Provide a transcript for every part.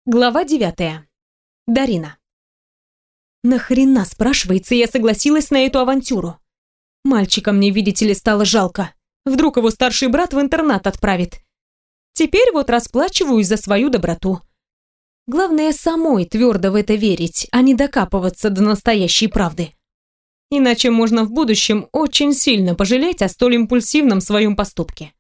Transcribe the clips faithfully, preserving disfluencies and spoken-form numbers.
Глава девятая. Дарина. Нахрена, спрашивается, я согласилась на эту авантюру? Мальчика мне, видите ли, стало жалко. Вдруг его старший брат в интернат отправит. Теперь вот расплачиваюсь за свою доброту. Главное самой твердо в это верить, а не докапываться до настоящей правды. Иначе можно в будущем очень сильно пожалеть о столь импульсивном своем поступке.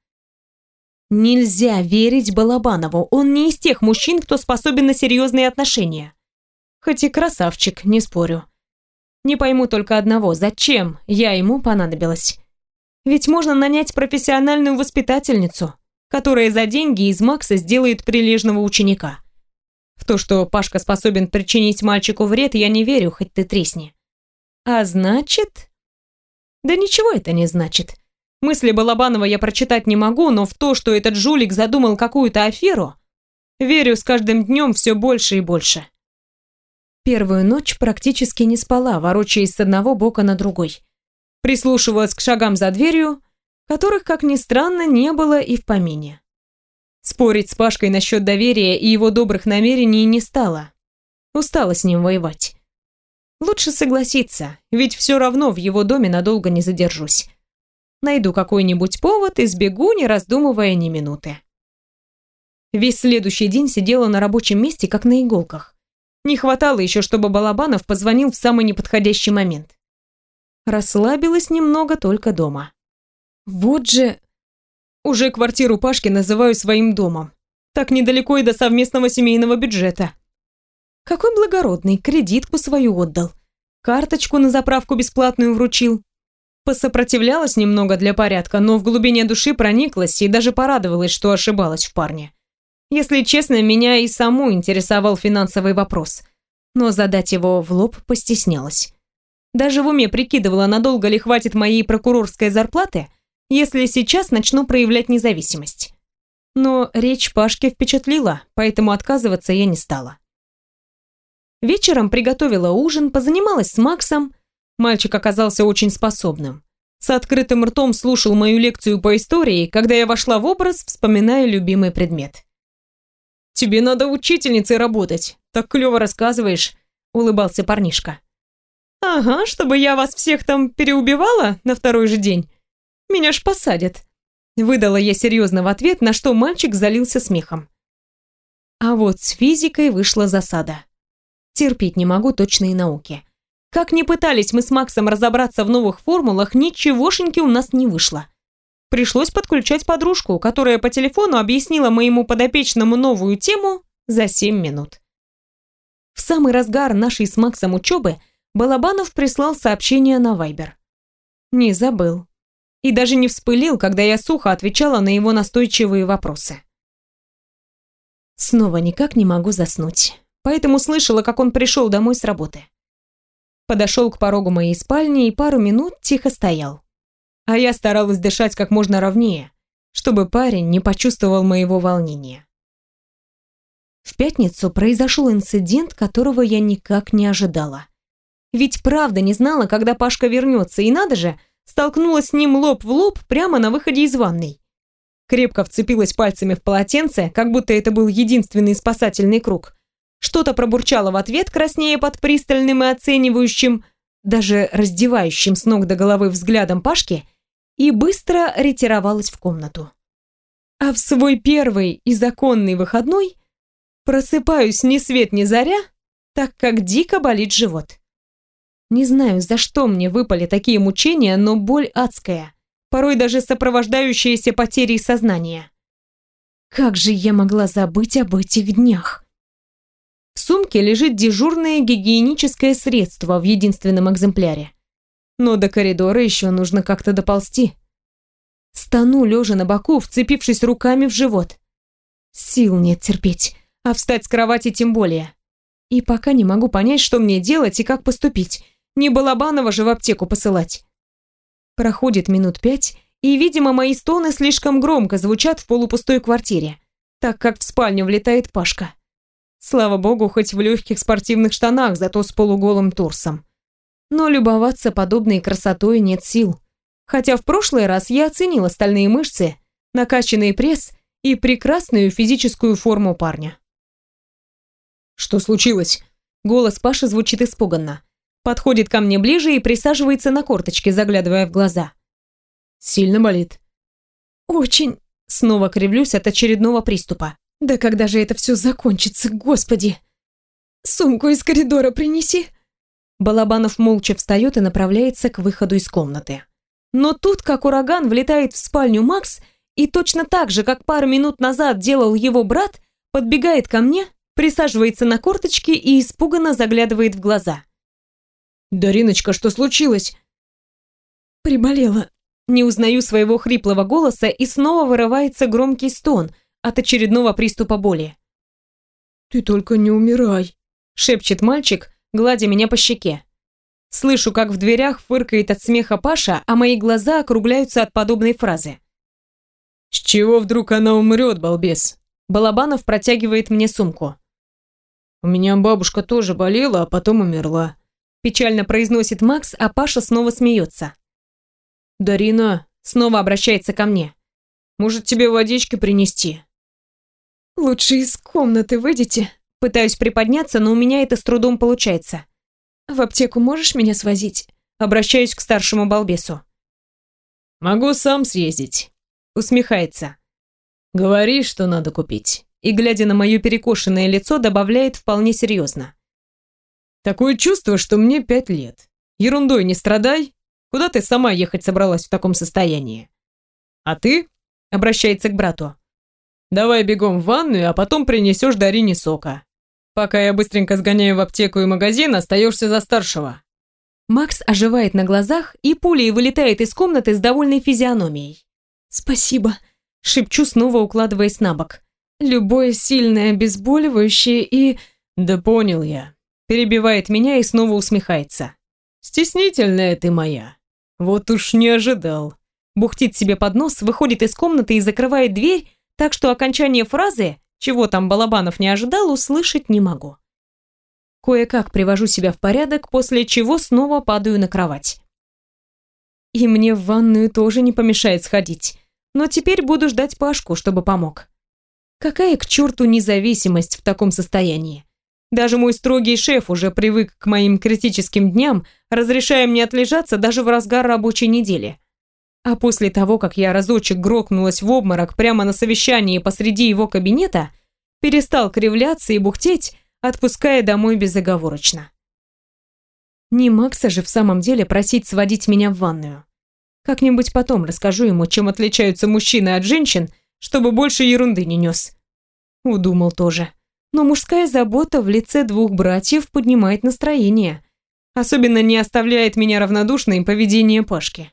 Нельзя верить Балабанову, он не из тех мужчин, кто способен на серьезные отношения. Хоть и красавчик, не спорю. Не пойму только одного, зачем я ему понадобилась. Ведь можно нанять профессиональную воспитательницу, которая за деньги из Макса сделает прилежного ученика. В то, что Пашка способен причинить мальчику вред, я не верю, хоть ты тресни. А значит... Да ничего это не значит. Мысли Балабанова я прочитать не могу, но в то, что этот жулик задумал какую-то аферу, верю с каждым днем все больше и больше. Первую ночь практически не спала, ворочаясь с одного бока на другой. Прислушивалась к шагам за дверью, которых, как ни странно, не было и в помине. Спорить с Пашкой насчет доверия и его добрых намерений не стала. Устала с ним воевать. Лучше согласиться, ведь все равно в его доме надолго не задержусь. Найду какой-нибудь повод и сбегу, не раздумывая ни минуты. Весь следующий день сидела на рабочем месте, как на иголках. Не хватало еще, чтобы Балабанов позвонил в самый неподходящий момент. Расслабилась немного только дома. Вот же... Уже квартиру Пашки называю своим домом. Так недалеко и до совместного семейного бюджета. Какой благородный, кредитку свою отдал. Карточку на заправку бесплатную вручил. Посопротивлялась немного для порядка, но в глубине души прониклась и даже порадовалась, что ошибалась в парне. Если честно, меня и саму интересовал финансовый вопрос, но задать его в лоб постеснялась. Даже в уме прикидывала, надолго ли хватит моей прокурорской зарплаты, если сейчас начну проявлять независимость. Но речь Пашки впечатлила, поэтому отказываться я не стала. Вечером приготовила ужин, позанималась с Максом. Мальчик оказался очень способным. С открытым ртом слушал мою лекцию по истории, когда я вошла в образ, вспоминая любимый предмет. «Тебе надо учительницей работать, так клево рассказываешь», — улыбался парнишка. «Ага, чтобы я вас всех там переубивала на второй же день. Меня ж посадят», — выдала я серьезно в ответ, на что мальчик залился смехом. А вот с физикой вышла засада. Терпеть не могу точные науки. Как ни пытались мы с Максом разобраться в новых формулах, ничегошеньки у нас не вышло. Пришлось подключать подружку, которая по телефону объяснила моему подопечному новую тему за семь минут. В самый разгар нашей с Максом учебы Балабанов прислал сообщение на Вайбер. Не забыл. И даже не вспылил, когда я сухо отвечала на его настойчивые вопросы. Снова никак не могу заснуть, поэтому слышала, как он пришел домой с работы. Подошел к порогу моей спальни и пару минут тихо стоял. А я старалась дышать как можно ровнее, чтобы парень не почувствовал моего волнения. В пятницу произошел инцидент, которого я никак не ожидала. Ведь правда не знала, когда Пашка вернется, и надо же, столкнулась с ним лоб в лоб прямо на выходе из ванной. Крепко вцепилась пальцами в полотенце, как будто это был единственный спасательный круг. Что-то пробурчала в ответ, краснея под пристальным и оценивающим, даже раздевающим с ног до головы взглядом Пашки, и быстро ретировалась в комнату. А в свой первый и законный выходной просыпаюсь ни свет ни заря, так как дико болит живот. Не знаю, за что мне выпали такие мучения, но боль адская, порой даже сопровождающаяся потерей сознания. Как же я могла забыть об этих днях? В сумке лежит дежурное гигиеническое средство в единственном экземпляре. Но до коридора еще нужно как-то доползти. Стану, лежа на боку, вцепившись руками в живот. Сил нет терпеть, а встать с кровати тем более. И пока не могу понять, что мне делать и как поступить. Не Балабанова же в аптеку посылать. Проходит минут пять, и, видимо, мои стоны слишком громко звучат в полупустой квартире, так как в спальню влетает Пашка. Слава богу, хоть в легких спортивных штанах, зато с полуголым торсом. Но любоваться подобной красотой нет сил. Хотя в прошлый раз я оценила стальные мышцы, накачанный пресс и прекрасную физическую форму парня. Что случилось? Голос Паши звучит испуганно. Подходит ко мне ближе и присаживается на корточке, заглядывая в глаза. Сильно болит? Очень. Снова кривлюсь от очередного приступа. Да когда же это все закончится, господи? Сумку из коридора принеси. Балабанов молча встает и направляется к выходу из комнаты. Но тут, как ураган, влетает в спальню Макс и точно так же, как пару минут назад делал его брат, подбегает ко мне, присаживается на корточки и испуганно заглядывает в глаза. «Дариночка, что случилось?» Приболела. Не узнаю своего хриплого голоса, и снова вырывается громкий стон от очередного приступа боли. «Ты только не умирай», — шепчет мальчик, гладя меня по щеке. Слышу, как в дверях фыркает от смеха Паша, а мои глаза округляются от подобной фразы. «С чего вдруг она умрет, балбес?» Балабанов протягивает мне сумку. «У меня бабушка тоже болела, а потом умерла», — печально произносит Макс, а Паша снова смеется. «Дарина», — снова обращается ко мне. «Может, тебе водички принести?» «Лучше из комнаты выйдите». Пытаюсь приподняться, но у меня это с трудом получается. «В аптеку можешь меня свозить?» Обращаюсь к старшему балбесу. «Могу сам съездить», — усмехается. «Говори, что надо купить». И, глядя на мое перекошенное лицо, добавляет вполне серьезно. «Такое чувство, что мне пять лет. Ерундой не страдай. Куда ты сама ехать собралась в таком состоянии? А ты?» — обращается к брату. «Давай бегом в ванную, а потом принесешь Дарине сока. Пока я быстренько сгоняю в аптеку и магазин, остаешься за старшего». Макс оживает на глазах и пулей вылетает из комнаты с довольной физиономией. «Спасибо», — шепчу, снова укладываясь на бок. «Любое сильное обезболивающее и...» «Да понял я», — перебивает меня и снова усмехается. «Стеснительная ты моя. Вот уж не ожидал». Бухтит себе под нос, выходит из комнаты и закрывает дверь, так что окончание фразы, чего там Балабанов не ожидал, услышать не могу. Кое-как привожу себя в порядок, после чего снова падаю на кровать. И мне в ванную тоже не помешает сходить, но теперь буду ждать Пашку, чтобы помог. Какая к черту независимость в таком состоянии? Даже мой строгий шеф уже привык к моим критическим дням, разрешая мне отлежаться даже в разгар рабочей недели. А после того, как я разочек грохнулась в обморок прямо на совещании посреди его кабинета, перестал кривляться и бухтеть, отпуская домой безоговорочно. Не Макса же в самом деле просить сводить меня в ванную. Как-нибудь потом расскажу ему, чем отличаются мужчины от женщин, чтобы больше ерунды не нес. Удумал тоже. Но мужская забота в лице двух братьев поднимает настроение. Особенно не оставляет меня равнодушной поведение Пашки.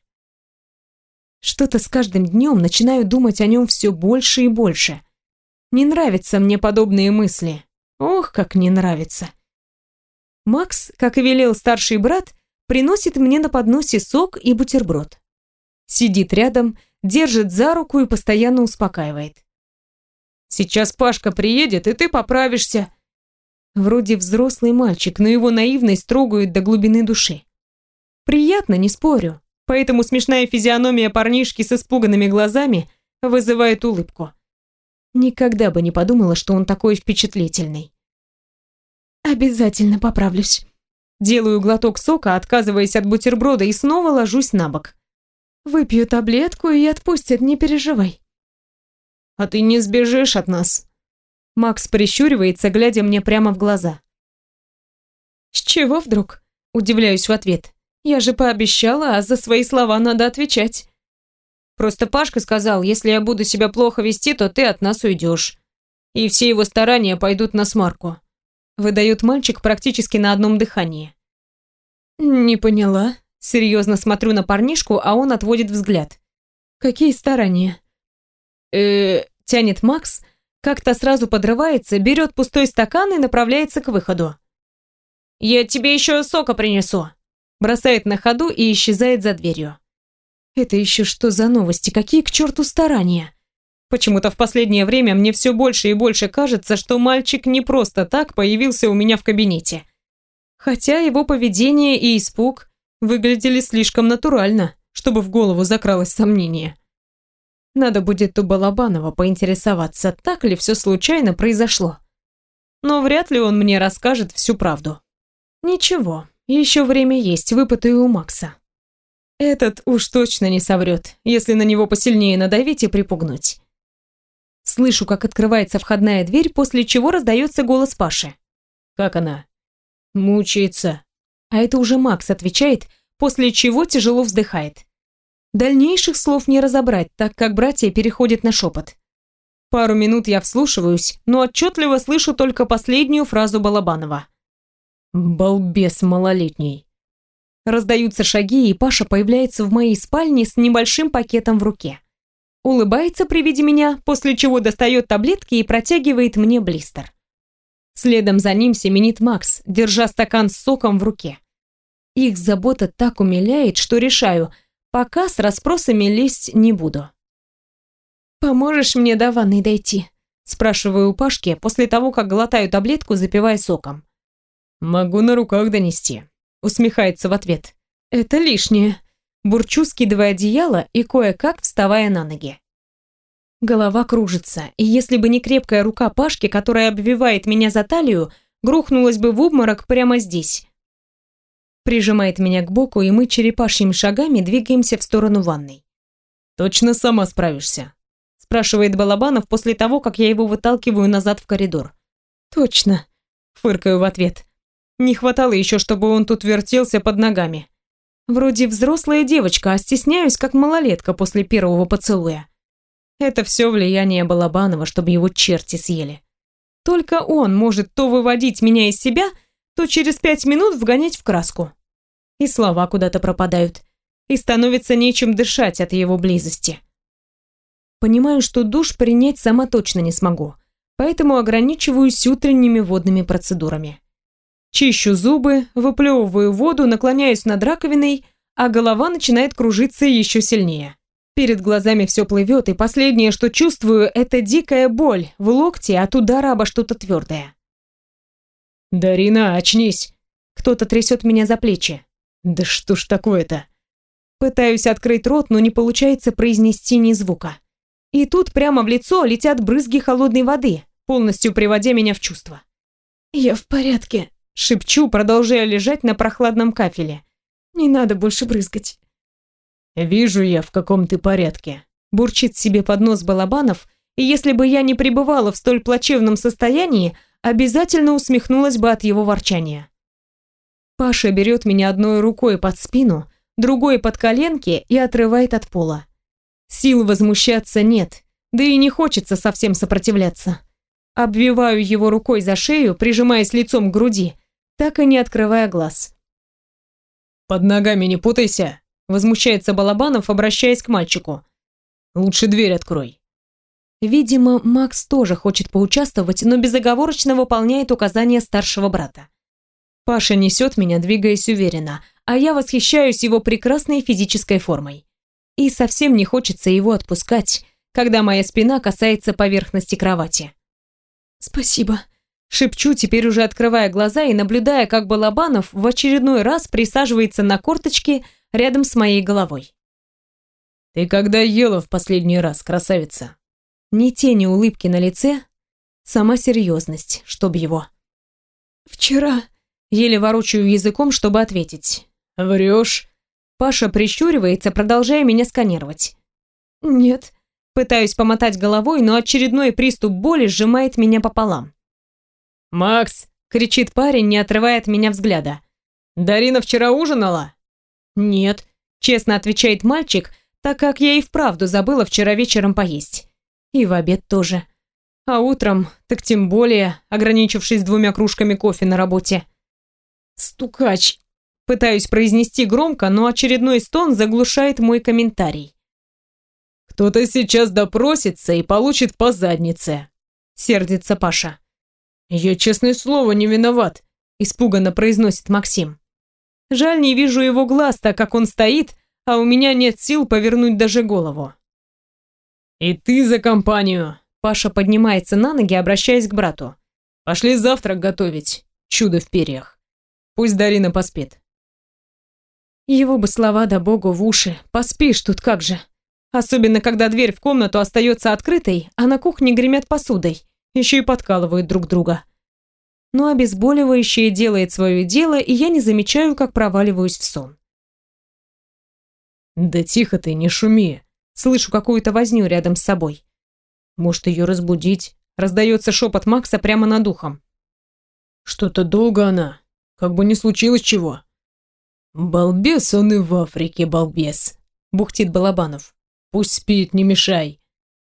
Что-то с каждым днем начинаю думать о нем все больше и больше. Не нравятся мне подобные мысли. Ох, как не нравится. Макс, как и велел старший брат, приносит мне на подносе сок и бутерброд. Сидит рядом, держит за руку и постоянно успокаивает. «Сейчас Пашка приедет, и ты поправишься». Вроде взрослый мальчик, но его наивность трогает до глубины души. Приятно, не спорю. Поэтому смешная физиономия парнишки с испуганными глазами вызывает улыбку. Никогда бы не подумала, что он такой впечатлительный. Обязательно поправлюсь. Делаю глоток сока, отказываясь от бутерброда, и снова ложусь на бок. Выпью таблетку и отпустят, не переживай. А ты не сбежишь от нас? Макс прищуривается, глядя мне прямо в глаза. С чего вдруг? Удивляюсь в ответ. Я же пообещала, а за свои слова надо отвечать. Просто Пашка сказал, если я буду себя плохо вести, то ты от нас уйдешь. И все его старания пойдут на смарку. Выдает мальчик практически на одном дыхании. Не поняла. Серьезно смотрю на парнишку, а он отводит взгляд. Какие старания? э тянет Макс, как-то сразу подрывается, берет пустой стакан и направляется к выходу. «Я тебе еще сока принесу», бросает на ходу и исчезает за дверью. Это еще что за новости? Какие к черту старания? Почему-то в последнее время мне все больше и больше кажется, что мальчик не просто так появился у меня в кабинете. Хотя его поведение и испуг выглядели слишком натурально, чтобы в голову закралось сомнение. Надо будет у Балабанова поинтересоваться, так ли все случайно произошло. но вряд ли он мне расскажет всю правду. Ничего, еще время есть, выпытаю у Макса. Этот уж точно не соврет, если на него посильнее надавить и припугнуть. Слышу, как открывается входная дверь, после чего раздается голос Паши. Как она? Мучается. А это уже Макс отвечает, после чего тяжело вздыхает. Дальнейших слов не разобрать, так как братья переходят на шепот. Пару минут я вслушиваюсь, но отчетливо слышу только последнюю фразу Балабанова. «Балбес малолетний». Раздаются шаги, и Паша появляется в моей спальне с небольшим пакетом в руке. Улыбается при виде меня, после чего достает таблетки и протягивает мне блистер. Следом за ним семенит Макс, держа стакан с соком в руке. Их забота так умиляет, что решаю, пока с расспросами лезть не буду. «Поможешь мне до ванной дойти?» Спрашиваю у Пашки, после того, как глотаю таблетку, запивая соком. «Могу на руках донести», — усмехается в ответ. «Это лишнее». Бурчу, скидывая одеяло и кое-как вставая на ноги. Голова кружится, и если бы не крепкая рука Пашки, которая обвивает меня за талию, грохнулась бы в обморок прямо здесь. Прижимает меня к боку, и мы черепашьими шагами двигаемся в сторону ванной. «Точно сама справишься?» — спрашивает Балабанов после того, как я его выталкиваю назад в коридор. «Точно», — фыркаю в ответ. Не хватало еще, чтобы он тут вертелся под ногами. Вроде взрослая девочка, а стесняюсь, как малолетка после первого поцелуя. Это все влияние Балабанова, чтобы его черти съели. Только он может то выводить меня из себя, то через пять минут вгонять в краску. И слова куда-то пропадают, и становится нечем дышать от его близости. Понимаю, что душ принять сама точно не смогу, поэтому ограничиваюсь утренними водными процедурами. Чищу зубы, выплевываю воду, наклоняюсь над раковиной, а голова начинает кружиться еще сильнее. Перед глазами все плывет, и последнее, что чувствую, это дикая боль в локте от удара обо что-то твердое. «Дарина, очнись!» Кто-то трясет меня за плечи. «Да что ж такое-то?» Пытаюсь открыть рот, но не получается произнести ни звука. И тут прямо в лицо летят брызги холодной воды, полностью приводя меня в чувство. «Я в порядке», — шепчу, продолжая лежать на прохладном кафеле. «Не надо больше брызгать». «Вижу я, в каком ты порядке», — бурчит себе под нос Балабанов, и если бы я не пребывала в столь плачевном состоянии, обязательно усмехнулась бы от его ворчания. Паша берет меня одной рукой под спину, другой под коленки и отрывает от пола. Сил возмущаться нет, да и не хочется совсем сопротивляться. Обвиваю его рукой за шею, прижимаясь лицом к груди, так и не открывая глаз. «Под ногами не путайся», — возмущается Балабанов, обращаясь к мальчику. «Лучше дверь открой». Видимо, Макс тоже хочет поучаствовать, но безоговорочно выполняет указания старшего брата. Паша несет меня, двигаясь уверенно, а я восхищаюсь его прекрасной физической формой. И совсем не хочется его отпускать, когда моя спина касается поверхности кровати. «Спасибо», — шепчу, теперь уже открывая глаза и наблюдая, как Балабанов в очередной раз присаживается на корточки рядом с моей головой. «Ты когда ела в последний раз, красавица?» Ни тени улыбки на лице, сама серьезность, чтоб его. «Вчера», — еле ворочаю языком, чтобы ответить. «Врешь?» Паша прищуривается, продолжая меня сканировать. «Нет». Пытаюсь помотать головой, но очередной приступ боли сжимает меня пополам. «Макс!» — кричит парень, не отрывая от меня взгляда. «Дарина вчера ужинала?» «Нет», — честно отвечает мальчик, так как я и вправду забыла вчера вечером поесть. И в обед тоже. А утром, так тем более, ограничившись двумя кружками кофе на работе. «Стукач!» Пытаюсь произнести громко, но очередной стон заглушает мой комментарий. «Кто-то сейчас допросится и получит по заднице», — сердится Паша. «Я, честное слово, не виноват», — испуганно произносит Максим. Жаль, не вижу его глаз, так как он стоит, а у меня нет сил повернуть даже голову. «И ты за компанию!» Паша поднимается на ноги, обращаясь к брату. «Пошли завтрак готовить, чудо в перьях. Пусть Дарина поспит». Его бы слова да богу в уши. Поспишь тут как же. Особенно, когда дверь в комнату остается открытой, а на кухне гремят посудой. Еще и подкалывают друг друга. но обезболивающее делает свое дело, и я не замечаю, как проваливаюсь в сон. «Да тихо ты, не шуми!» Слышу какую-то возню рядом с собой. «Может, ее разбудить?» Раздается шепот Макса прямо над ухом. «Что-то долго она. Как бы не случилось чего». «Балбес он и в Африке, балбес!» Бухтит Балабанов. «Пусть спит, не мешай!»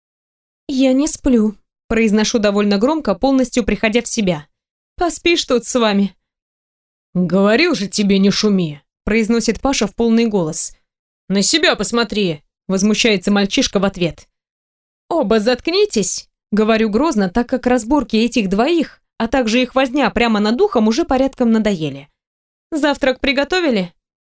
«Я не сплю», — произношу довольно громко, полностью приходя в себя. «Поспишь тут с вами». «Говорил же тебе, не шуми», — произносит Паша в полный голос. «На себя посмотри», — возмущается мальчишка в ответ. «Оба заткнитесь», — говорю грозно, так как разборки этих двоих, а также их возня прямо над ухом уже порядком надоели. «Завтрак приготовили?»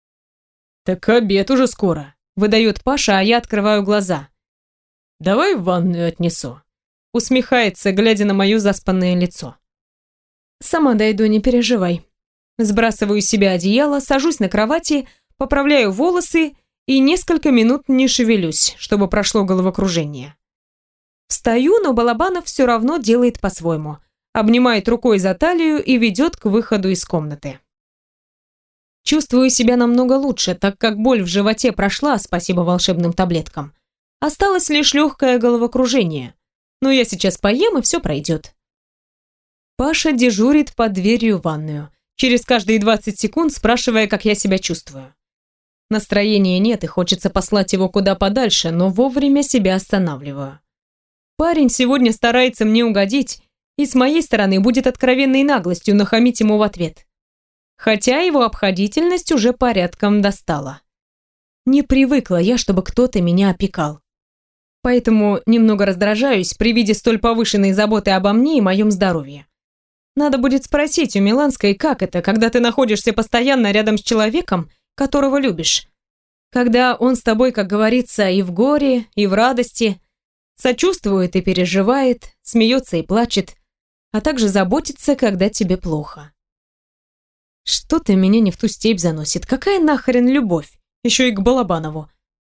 «Так обед уже скоро», — выдает Паша, а я открываю глаза. «Давай в ванную отнесу», — усмехается, глядя на мое заспанное лицо. «Сама дойду, не переживай». Сбрасываю с себя одеяло, сажусь на кровати, поправляю волосы и несколько минут не шевелюсь, чтобы прошло головокружение. Встаю, но Балабанов все равно делает по-своему. Обнимает рукой за талию и ведет к выходу из комнаты. Чувствую себя намного лучше, так как боль в животе прошла, спасибо волшебным таблеткам. Осталось лишь легкое головокружение. Но я сейчас поем, и все пройдет. Паша дежурит под дверью в ванную, через каждые двадцать секунд спрашивая, как я себя чувствую. Настроения нет, и хочется послать его куда подальше, но вовремя себя останавливаю. Парень сегодня старается мне угодить, и с моей стороны будет откровенной наглостью нахамить ему в ответ. Хотя его обходительность уже порядком достала. Не привыкла я, чтобы кто-то меня опекал. Поэтому немного раздражаюсь при виде столь повышенной заботы обо мне и моем здоровье. Надо будет спросить у Миланской, как это, когда ты находишься постоянно рядом с человеком, которого любишь. Когда он с тобой, как говорится, и в горе, и в радости, сочувствует и переживает, смеется и плачет, а также заботится, когда тебе плохо. Что-то меня не в ту степь заносит. Какая нахрен любовь? Еще и к Балабанову.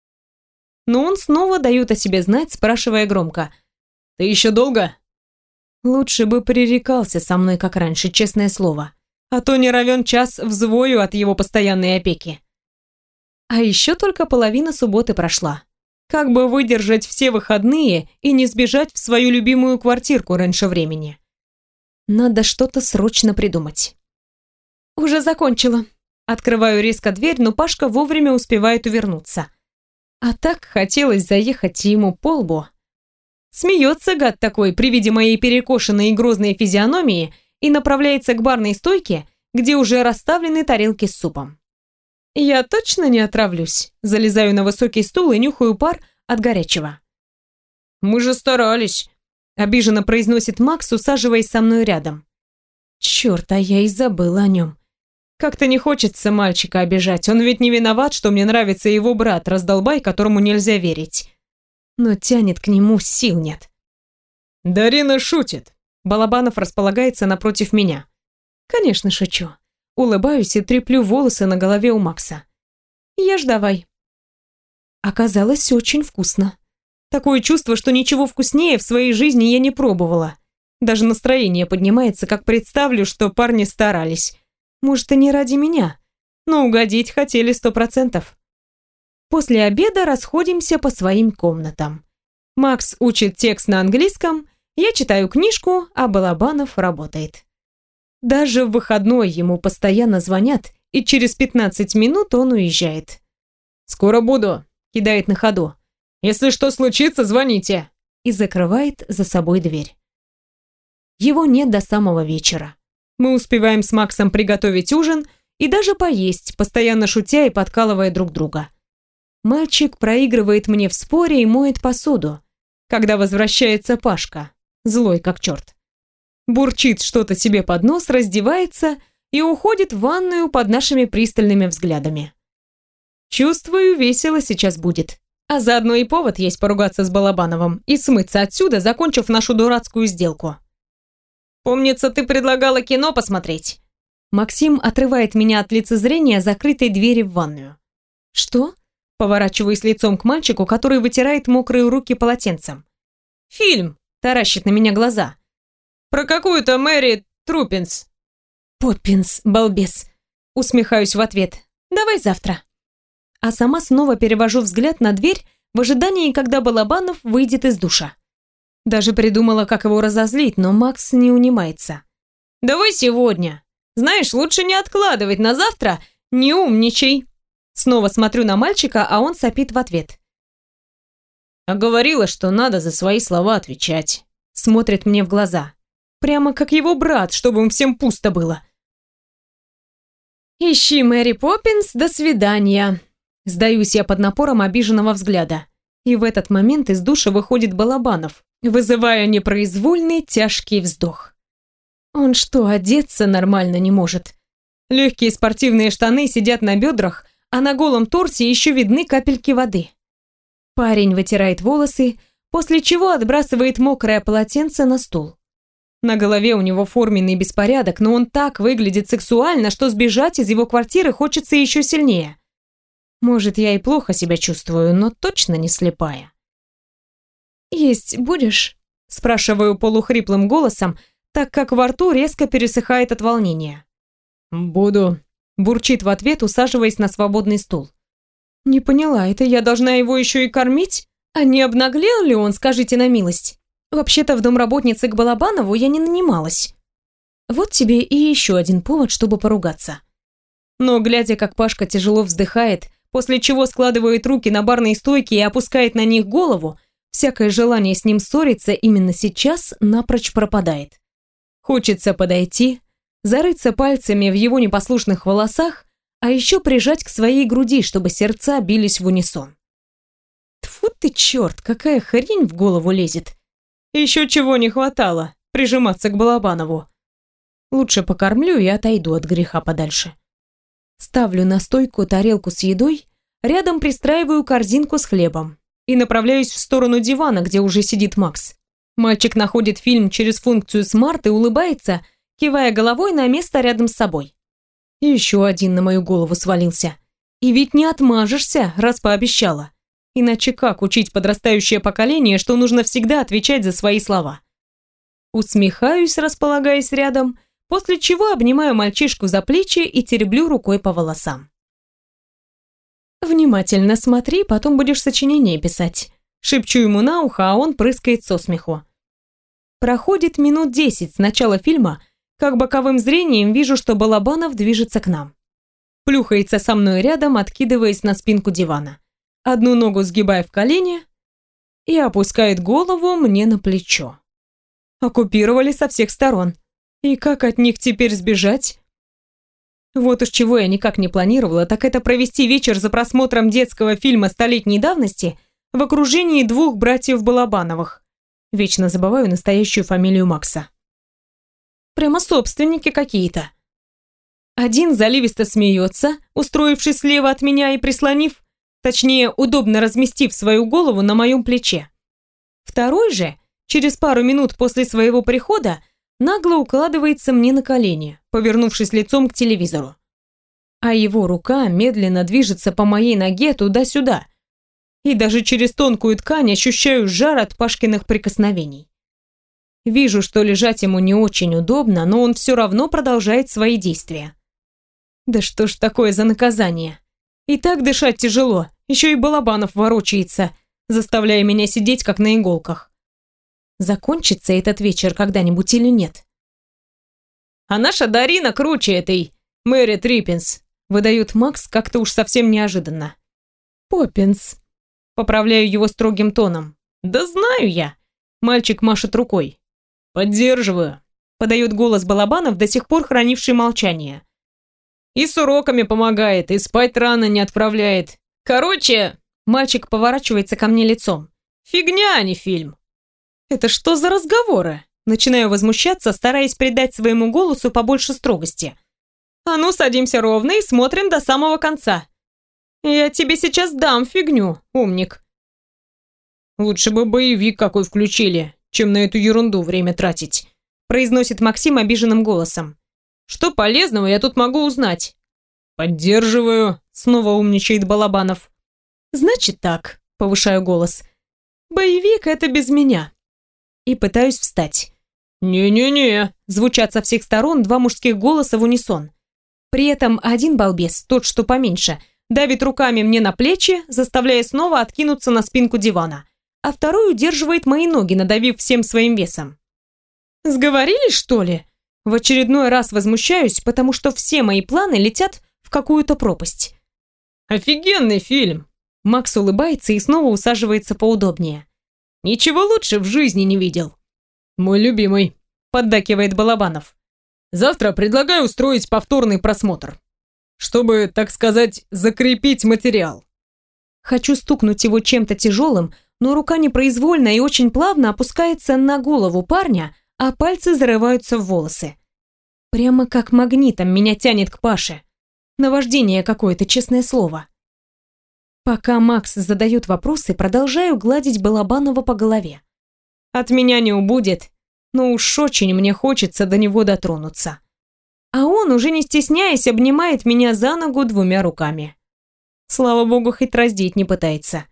Но он снова дает о себе знать, спрашивая громко. «Ты еще долго?» Лучше бы пререкался со мной, как раньше, честное слово. А то не равен час взвою от его постоянной опеки. А еще только половина субботы прошла. Как бы выдержать все выходные и не сбежать в свою любимую квартирку раньше времени? Надо что-то срочно придумать. Уже закончила. Открываю резко дверь, но Пашка вовремя успевает увернуться. А так хотелось заехать ему по лбу. Смеется гад такой при виде моей перекошенной и грозной физиономии и направляется к барной стойке, где уже расставлены тарелки с супом. Я точно не отравлюсь. Залезаю на высокий стул и нюхаю пар от горячего. «Мы же старались», — обиженно произносит Макс, усаживаясь со мной рядом. Черт, а я и забыла о нем. Как-то не хочется мальчика обижать, он ведь не виноват, что мне нравится его брат, раздолбай, которому нельзя верить. Но тянет к нему, сил нет. «Дарина шутит», — Балабанов располагается напротив меня. Конечно, шучу. Улыбаюсь и треплю волосы на голове у Макса. Ешь давай. Оказалось очень вкусно. Такое чувство, что ничего вкуснее в своей жизни я не пробовала. Даже настроение поднимается, как представлю, что парни старались. Может, и не ради меня, но угодить хотели сто процентов. После обеда расходимся по своим комнатам. Макс учит текст на английском, я читаю книжку, а Балабанов работает. Даже в выходной ему постоянно звонят, и через пятнадцать минут он уезжает. «Скоро буду», — кидает на ходу. «Если что случится, звоните». И закрывает за собой дверь. Его нет до самого вечера. Мы успеваем с Максом приготовить ужин и даже поесть, постоянно шутя и подкалывая друг друга. Мальчик проигрывает мне в споре и моет посуду, когда возвращается Пашка, злой как черт. Бурчит что-то себе под нос, раздевается и уходит в ванную под нашими пристальными взглядами. Чувствую, весело сейчас будет. А заодно и повод есть поругаться с Балабановым и смыться отсюда, закончив нашу дурацкую сделку. «Помнится, ты предлагала кино посмотреть». Максим отрывает меня от лицезрения закрытой двери в ванную. «Что?» Поворачиваюсь лицом к мальчику, который вытирает мокрые руки полотенцем. «Фильм!» – таращит на меня глаза. «Про какую-то Мэри Труппинс. Поппинс, балбес. Усмехаюсь в ответ. Давай завтра. А сама снова перевожу взгляд на дверь в ожидании, когда Балабанов выйдет из душа. Даже придумала, как его разозлить, но Макс не унимается. «Давай сегодня. Знаешь, лучше не откладывать на завтра, не умничай». Снова смотрю на мальчика, а он сопит в ответ. «А говорила, что надо за свои слова отвечать». Смотрит мне в глаза. Прямо как его брат, чтобы им всем пусто было. «Ищи Мэри Поппинс, до свидания». Сдаюсь я под напором обиженного взгляда. И в этот момент из душа выходит Балабанов, вызывая непроизвольный тяжкий вздох. Он что, одеться нормально не может? Легкие спортивные штаны сидят на бедрах, а на голом торсе еще видны капельки воды. Парень вытирает волосы, после чего отбрасывает мокрое полотенце на стул. На голове у него форменный беспорядок, но он так выглядит сексуально, что сбежать из его квартиры хочется еще сильнее. Может, я и плохо себя чувствую, но точно не слепая. «Есть будешь?» – спрашиваю полухриплым голосом, так как во рту резко пересыхает от волнения. «Буду», – бурчит в ответ, усаживаясь на свободный стул. «Не поняла, это я должна его еще и кормить? А не обнаглел ли он, скажите на милость? Вообще-то в домработнице к Балабанову я не нанималась. Вот тебе и еще один повод, чтобы поругаться». Но, глядя, как Пашка тяжело вздыхает, после чего складывает руки на барной стойке и опускает на них голову, всякое желание с ним ссориться именно сейчас напрочь пропадает. Хочется подойти, зарыться пальцами в его непослушных волосах, а еще прижать к своей груди, чтобы сердца бились в унисон. Тьфу ты, черт, какая хрень в голову лезет. Еще чего не хватало, прижиматься к Балабанову. Лучше покормлю и отойду от греха подальше. Ставлю на стойку тарелку с едой, рядом пристраиваю корзинку с хлебом и направляюсь в сторону дивана, где уже сидит Макс. Мальчик находит фильм через функцию смарт и улыбается, кивая головой на место рядом с собой. И еще один на мою голову свалился. И ведь не отмажешься, раз пообещала. Иначе как учить подрастающее поколение, что нужно всегда отвечать за свои слова? Усмехаюсь, располагаясь рядом, после чего обнимаю мальчишку за плечи и тереблю рукой по волосам. «Внимательно смотри, потом будешь сочинение писать». Шепчу ему на ухо, а он прыскает со смеху. Проходит минут десять с начала фильма, как боковым зрением вижу, что Балабанов движется к нам. Плюхается со мной рядом, откидываясь на спинку дивана. Одну ногу сгибая в колене и опускает голову мне на плечо. Оккупировали со всех сторон. И как от них теперь сбежать? Вот уж чего я никак не планировала, так это провести вечер за просмотром детского фильма столетней давности в окружении двух братьев Балабановых. Вечно забываю настоящую фамилию Макса. Прямо собственники какие-то. Один заливисто смеется, устроившись слева от меня и прислонив, точнее, удобно разместив свою голову на моем плече. Второй же, через пару минут после своего прихода, нагло укладывается мне на колени, повернувшись лицом к телевизору. А его рука медленно движется по моей ноге туда-сюда. И даже через тонкую ткань ощущаю жар от Пашкиных прикосновений. Вижу, что лежать ему не очень удобно, но он все равно продолжает свои действия. Да что ж такое за наказание? И так дышать тяжело, еще и Балабанов ворочается, заставляя меня сидеть как на иголках. Закончится этот вечер когда-нибудь или нет? А наша Дарина круче этой Мэри Триппинс, выдает Макс как-то уж совсем неожиданно. Поппинс. Поправляю его строгим тоном. Да знаю я. Мальчик машет рукой. Поддерживаю. Подает голос Балабанов, до сих пор хранивший молчание. И с уроками помогает, и спать рано не отправляет. Короче, мальчик поворачивается ко мне лицом. Фигня, а не фильм. Это что за разговоры? Начинаю возмущаться, стараясь придать своему голосу побольше строгости. А ну, садимся ровно и смотрим до самого конца. Я тебе сейчас дам фигню, умник. Лучше бы боевик какой включили, чем на эту ерунду время тратить, произносит Максим обиженным голосом. Что полезного я тут могу узнать? Поддерживаю, снова умничает Балабанов. Значит так, повышаю голос. Боевик — это без меня. И пытаюсь встать. «Не-не-не», звучат со всех сторон два мужских голоса в унисон. При этом один балбес, тот, что поменьше, давит руками мне на плечи, заставляя снова откинуться на спинку дивана, а второй удерживает мои ноги, надавив всем своим весом. Сговорились, что ли? В очередной раз возмущаюсь, потому что все мои планы летят в какую-то пропасть. «Офигенный фильм!» Макс улыбается и снова усаживается поудобнее. «Ничего лучше в жизни не видел». «Мой любимый», — поддакивает Балабанов. «Завтра предлагаю устроить повторный просмотр, чтобы, так сказать, закрепить материал». Хочу стукнуть его чем-то тяжелым, но рука непроизвольно и очень плавно опускается на голову парня, а пальцы зарываются в волосы. Прямо как магнитом меня тянет к Паше. Наваждение какое-то, честное слово. Пока Макс задает вопросы, продолжаю гладить Балабанова по голове. От меня не убудет, но уж очень мне хочется до него дотронуться. А он, уже не стесняясь, обнимает меня за ногу двумя руками. Слава богу, хоть раздеть не пытается.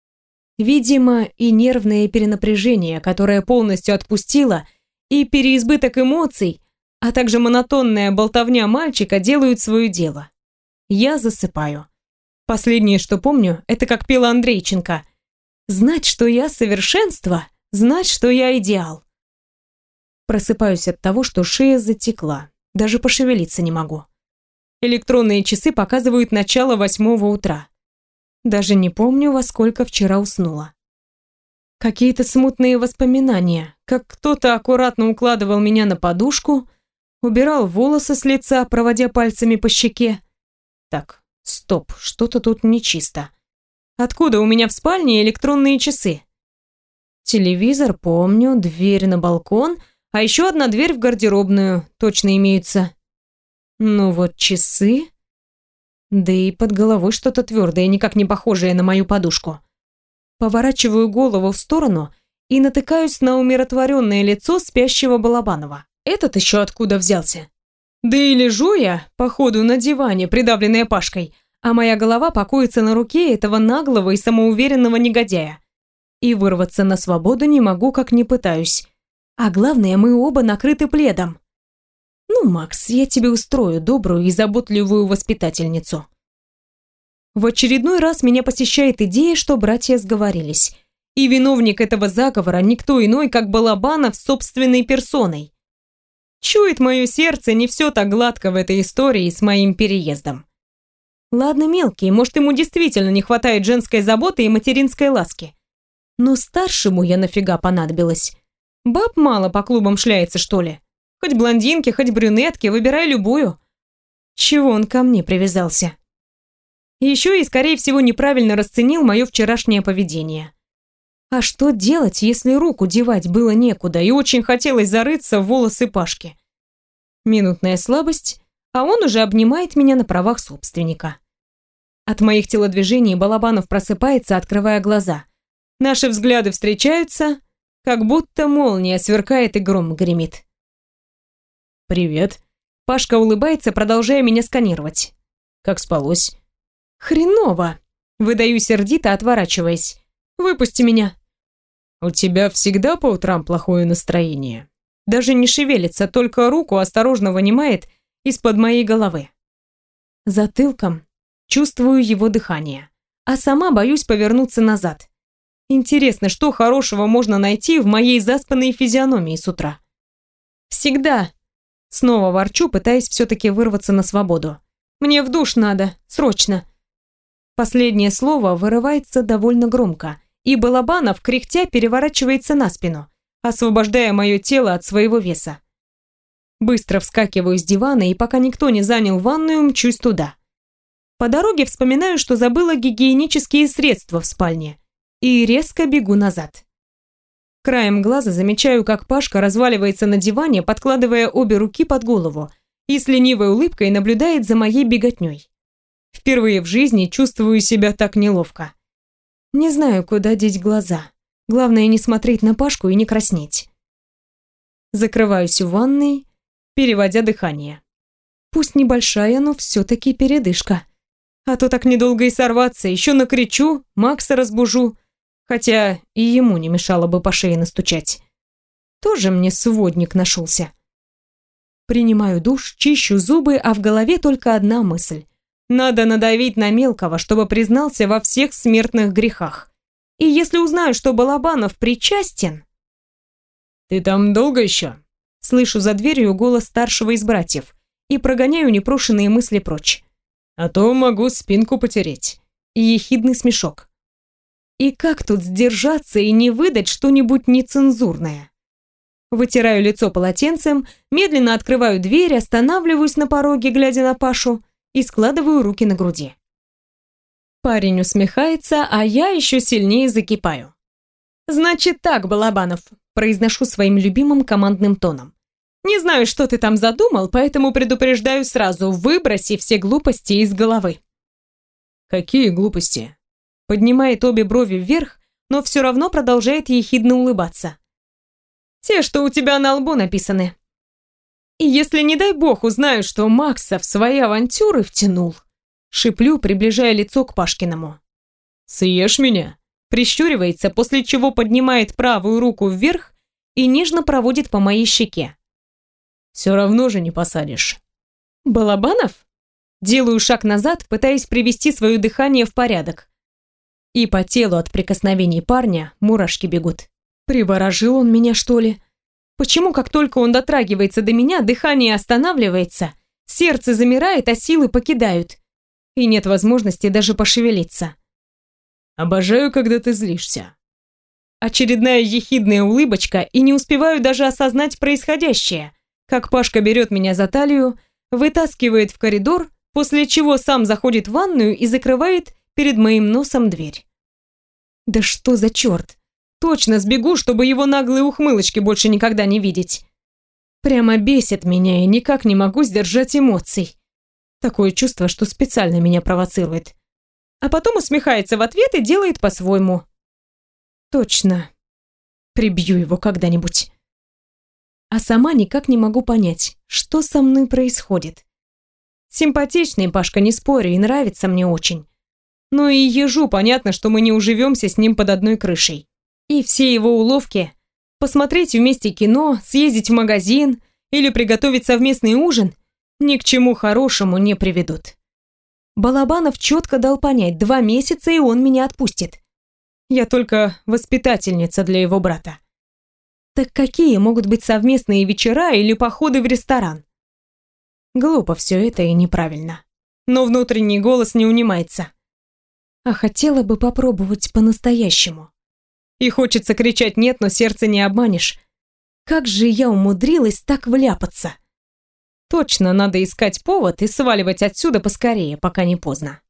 Видимо, и нервное перенапряжение, которое полностью отпустило, и переизбыток эмоций, а также монотонная болтовня мальчика делают свое дело. Я засыпаю. Последнее, что помню, это как пела Андрейченко. «Знать, что я совершенство, знать, что я идеал». Просыпаюсь от того, что шея затекла, даже пошевелиться не могу. Электронные часы показывают начало восьмого утра. Даже не помню, во сколько вчера уснула. Какие-то смутные воспоминания, как кто-то аккуратно укладывал меня на подушку, убирал волосы с лица, проводя пальцами по щеке. Так, стоп, что-то тут нечисто. Откуда у меня в спальне электронные часы? Телевизор, помню, дверь на балкон, а еще одна дверь в гардеробную, точно имеются. Ну вот часы... Да и под головой что-то твердое, никак не похожее на мою подушку. Поворачиваю голову в сторону и натыкаюсь на умиротворенное лицо спящего Балабанова. Этот еще откуда взялся? Да и лежу я, походу, на диване, придавленная Пашкой, а моя голова покоится на руке этого наглого и самоуверенного негодяя. И вырваться на свободу не могу, как не пытаюсь. А главное, мы оба накрыты пледом. Ну, Макс, я тебе устрою добрую и заботливую воспитательницу. В очередной раз меня посещает идея, что братья сговорились. И виновник этого заговора никто иной, как Балабанов собственной персоной. Чует мое сердце, не все так гладко в этой истории с моим переездом. Ладно, мелкий, может, ему действительно не хватает женской заботы и материнской ласки. Но старшему я нафига понадобилась? Баб мало по клубам шляется, что ли? Хоть блондинки, хоть брюнетки, выбирай любую. Чего он ко мне привязался? Еще и, скорее всего, неправильно расценил мое вчерашнее поведение. А что делать, если руку девать было некуда и очень хотелось зарыться в волосы Пашки? Минутная слабость, а он уже обнимает меня на правах собственника. От моих телодвижений Балабанов просыпается, открывая глаза. Наши взгляды встречаются, как будто молния сверкает и гром гремит. «Привет». Пашка улыбается, продолжая меня сканировать. «Как спалось?» «Хреново!» Выдаю сердито, отворачиваясь. «Выпусти меня!» «У тебя всегда по утрам плохое настроение?» Даже не шевелится, только руку осторожно вынимает из-под моей головы. Затылком чувствую его дыхание, а сама боюсь повернуться назад. Интересно, что хорошего можно найти в моей заспанной физиономии с утра? «Всегда!» Снова ворчу, пытаясь все-таки вырваться на свободу. «Мне в душ надо, срочно!» Последнее слово вырывается довольно громко, и Балабанов, кряхтя, переворачивается на спину, освобождая мое тело от своего веса. Быстро вскакиваю с дивана, и пока никто не занял ванную, мчусь туда. По дороге вспоминаю, что забыла гигиенические средства в спальне, и резко бегу назад. Краем глаза замечаю, как Пашка разваливается на диване, подкладывая обе руки под голову, и с ленивой улыбкой наблюдает за моей беготней. Впервые в жизни чувствую себя так неловко. Не знаю, куда деть глаза. Главное, не смотреть на Пашку и не краснеть. Закрываюсь в ванной, переводя дыхание. Пусть небольшая, но все-таки передышка. А то так недолго и сорваться, еще накричу, Макса разбужу. Хотя и ему не мешало бы по шее настучать. Тоже мне сводник нашелся. Принимаю душ, чищу зубы, а в голове только одна мысль. Надо надавить на мелкого, чтобы признался во всех смертных грехах. И если узнаю, что Балабанов причастен... «Ты там долго еще?» Слышу за дверью голос старшего из братьев и прогоняю непрошенные мысли прочь. «А то могу спинку потереть». И ехидный смешок. И как тут сдержаться и не выдать что-нибудь нецензурное? Вытираю лицо полотенцем, медленно открываю дверь, останавливаюсь на пороге, глядя на Пашу, и складываю руки на груди. Парень усмехается, а я еще сильнее закипаю. «Значит так, Балабанов», – произношу своим любимым командным тоном. «Не знаю, что ты там задумал, поэтому предупреждаю сразу, выброси все глупости из головы». «Какие глупости?» Поднимает обе брови вверх, но все равно продолжает ехидно улыбаться. «Те, что у тебя на лбу написаны. И если, не дай бог, узнаю, что Макса в свои авантюры втянул», шиплю, приближая лицо к Пашкиному. «Съешь меня?» Прищуривается, после чего поднимает правую руку вверх и нежно проводит по моей щеке. «Все равно же не посадишь». «Балабанов?» Делаю шаг назад, пытаясь привести свое дыхание в порядок. И по телу от прикосновений парня мурашки бегут. Приворожил он меня, что ли? Почему, как только он дотрагивается до меня, дыхание останавливается, сердце замирает, а силы покидают, и нет возможности даже пошевелиться? «Обожаю, когда ты злишься». Очередная ехидная улыбочка, и не успеваю даже осознать происходящее, как Пашка берет меня за талию, вытаскивает в коридор, после чего сам заходит в ванную и закрывает перед моим носом дверь. Да что за черт? Точно сбегу, чтобы его наглые ухмылочки больше никогда не видеть. Прямо бесит меня, и никак не могу сдержать эмоций. Такое чувство, что специально меня провоцирует. А потом усмехается в ответ и делает по-своему. Точно. Прибью его когда-нибудь. А сама никак не могу понять, что со мной происходит. Симпатичный Пашка, не спорю, и нравится мне очень. Но и ежу понятно, что мы не уживемся с ним под одной крышей. И все его уловки – посмотреть вместе кино, съездить в магазин или приготовить совместный ужин – ни к чему хорошему не приведут. Балабанов четко дал понять, два месяца, и он меня отпустит. Я только воспитательница для его брата. Так какие могут быть совместные вечера или походы в ресторан? Глупо все это и неправильно. Но внутренний голос не унимается. А хотела бы попробовать по-настоящему. И хочется кричать «нет», но сердце не обманешь. Как же я умудрилась так вляпаться? Точно надо искать повод и сваливать отсюда поскорее, пока не поздно.